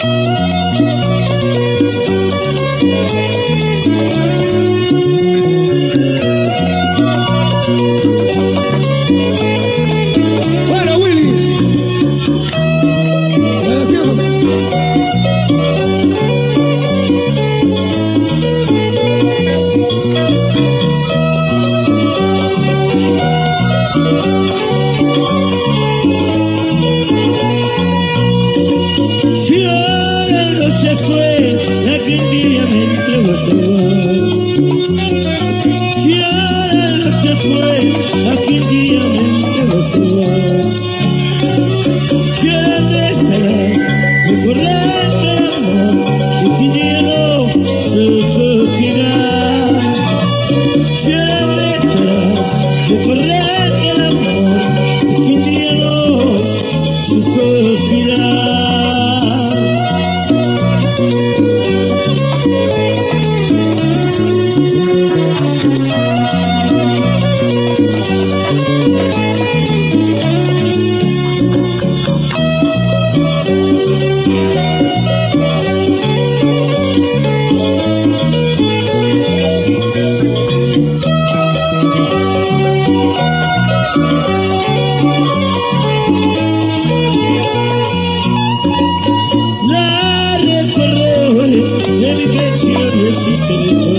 Bueno, Willy. Si ahora no se fue, aquel día me entregó su amor. Si ahora no se fue, aquel día me entregó su amor. Quiero esperar, recordar el amor que te llegó su final. Quiero esperar, recordar el amor que te llegó su final. La red corredores de mi pecho no existe.